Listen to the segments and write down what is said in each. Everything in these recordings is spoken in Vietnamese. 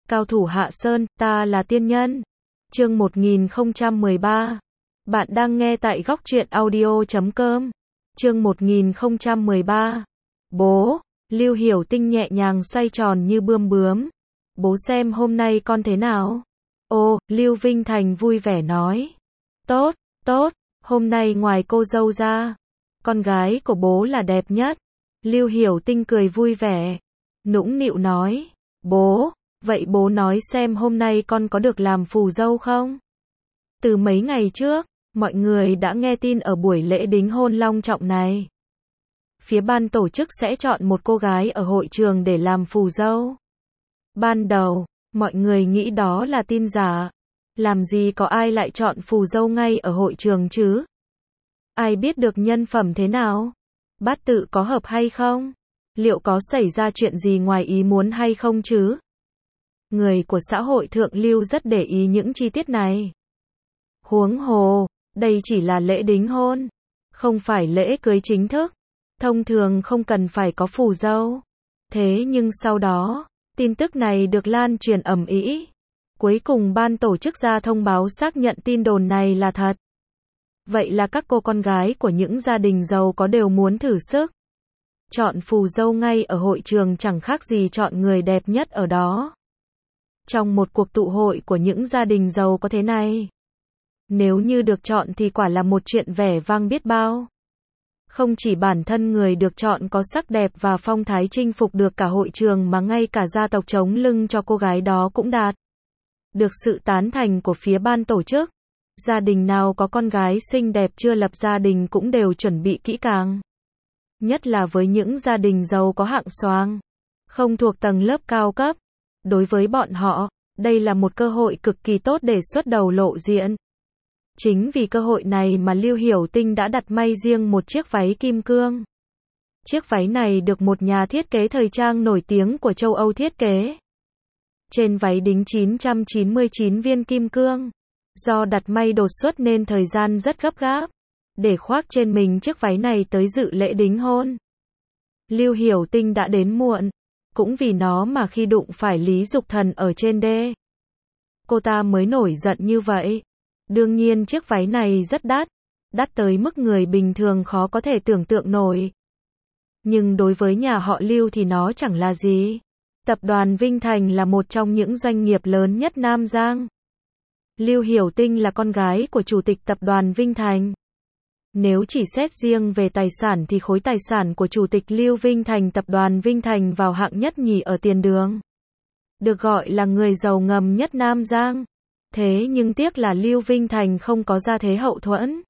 Cao thủ Hạ Sơn, ta là tiên nhân. Chương 1013. Bạn đang nghe tại góc truyện audio.com. Chương 1013. Bố, Lưu Hiểu Tinh nhẹ nhàng xoay tròn như bươm bướm. Bố xem hôm nay con thế nào? Ô, Lưu Vinh Thành vui vẻ nói. Tốt, tốt, hôm nay ngoài cô dâu ra, con gái của bố là đẹp nhất. Lưu Hiểu Tinh cười vui vẻ, nũng nịu nói. Bố, vậy bố nói xem hôm nay con có được làm phù dâu không? Từ mấy ngày trước, mọi người đã nghe tin ở buổi lễ đính hôn long trọng này. Phía ban tổ chức sẽ chọn một cô gái ở hội trường để làm phù dâu. Ban đầu, mọi người nghĩ đó là tin giả. Làm gì có ai lại chọn phù dâu ngay ở hội trường chứ? Ai biết được nhân phẩm thế nào? Bát tự có hợp hay không? Liệu có xảy ra chuyện gì ngoài ý muốn hay không chứ? Người của xã hội thượng lưu rất để ý những chi tiết này. Huống hồ, đây chỉ là lễ đính hôn, không phải lễ cưới chính thức. Thông thường không cần phải có phù dâu. Thế nhưng sau đó, tin tức này được lan truyền ầm ĩ. Cuối cùng ban tổ chức ra thông báo xác nhận tin đồn này là thật. Vậy là các cô con gái của những gia đình giàu có đều muốn thử sức. Chọn phù dâu ngay ở hội trường chẳng khác gì chọn người đẹp nhất ở đó. Trong một cuộc tụ hội của những gia đình giàu có thế này, nếu như được chọn thì quả là một chuyện vẻ vang biết bao. Không chỉ bản thân người được chọn có sắc đẹp và phong thái chinh phục được cả hội trường mà ngay cả gia tộc chống lưng cho cô gái đó cũng đạt được sự tán thành của phía ban tổ chức. Gia đình nào có con gái xinh đẹp chưa lập gia đình cũng đều chuẩn bị kỹ càng. Nhất là với những gia đình giàu có hạng xoang, không thuộc tầng lớp cao cấp. Đối với bọn họ, đây là một cơ hội cực kỳ tốt để xuất đầu lộ diện. Chính vì cơ hội này mà Lưu Hiểu Tinh đã đặt may riêng một chiếc váy kim cương. Chiếc váy này được một nhà thiết kế thời trang nổi tiếng của châu Âu thiết kế. Trên váy đính 999 viên kim cương. Do đặt may đột xuất nên thời gian rất gấp gáp để khoác trên mình chiếc váy này tới dự lễ đính hôn. Lưu Hiểu Tinh đã đến muộn, cũng vì nó mà khi đụng phải Lý Dục Thần ở trên đê, cô ta mới nổi giận như vậy. Đương nhiên chiếc váy này rất đắt, đắt tới mức người bình thường khó có thể tưởng tượng nổi. Nhưng đối với nhà họ Lưu thì nó chẳng là gì. Tập đoàn Vinh Thành là một trong những doanh nghiệp lớn nhất Nam Giang. Lưu Hiểu Tinh là con gái của chủ tịch tập đoàn Vinh Thành. Nếu chỉ xét riêng về tài sản thì khối tài sản của chủ tịch Lưu Vinh Thành tập đoàn Vinh Thành vào hạng nhất nhì ở tiền đường. Được gọi là người giàu ngầm nhất Nam Giang. Thế nhưng tiếc là Lưu Vinh Thành không có gia thế hậu thuẫn.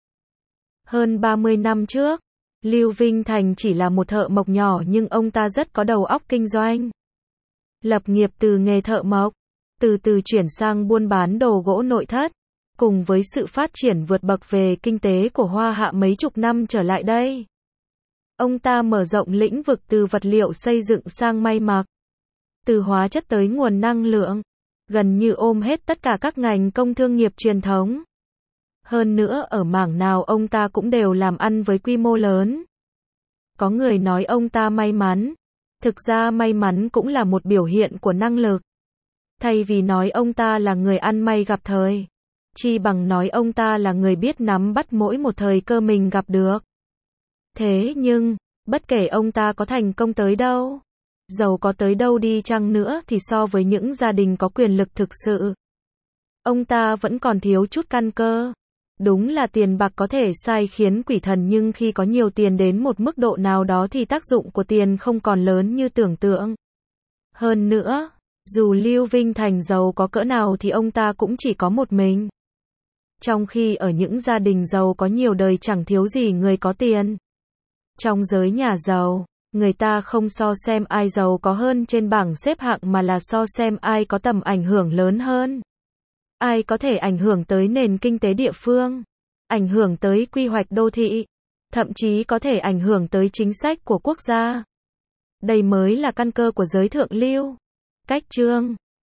Hơn 30 năm trước, Lưu Vinh Thành chỉ là một thợ mộc nhỏ nhưng ông ta rất có đầu óc kinh doanh. Lập nghiệp từ nghề thợ mộc, từ từ chuyển sang buôn bán đồ gỗ nội thất. Cùng với sự phát triển vượt bậc về kinh tế của Hoa Hạ mấy chục năm trở lại đây, ông ta mở rộng lĩnh vực từ vật liệu xây dựng sang may mặc, từ hóa chất tới nguồn năng lượng, gần như ôm hết tất cả các ngành công thương nghiệp truyền thống. Hơn nữa ở mảng nào ông ta cũng đều làm ăn với quy mô lớn. Có người nói ông ta may mắn, thực ra may mắn cũng là một biểu hiện của năng lực. Thay vì nói ông ta là người ăn may gặp thời, chi bằng nói ông ta là người biết nắm bắt mỗi một thời cơ mình gặp được. Thế nhưng, bất kể ông ta có thành công tới đâu, giàu có tới đâu đi chăng nữa thì so với những gia đình có quyền lực thực sự, ông ta vẫn còn thiếu chút căn cơ. Đúng là tiền bạc có thể sai khiến quỷ thần nhưng khi có nhiều tiền đến một mức độ nào đó thì tác dụng của tiền không còn lớn như tưởng tượng. Hơn nữa, dù Lưu Vinh Thành giàu có cỡ nào thì ông ta cũng chỉ có một mình. Trong khi ở những gia đình giàu có nhiều đời chẳng thiếu gì người có tiền. Trong giới nhà giàu, người ta không so xem ai giàu có hơn trên bảng xếp hạng mà là so xem ai có tầm ảnh hưởng lớn hơn. Ai có thể ảnh hưởng tới nền kinh tế địa phương, ảnh hưởng tới quy hoạch đô thị, thậm chí có thể ảnh hưởng tới chính sách của quốc gia. Đây mới là căn cơ của giới thượng lưu. Cách chương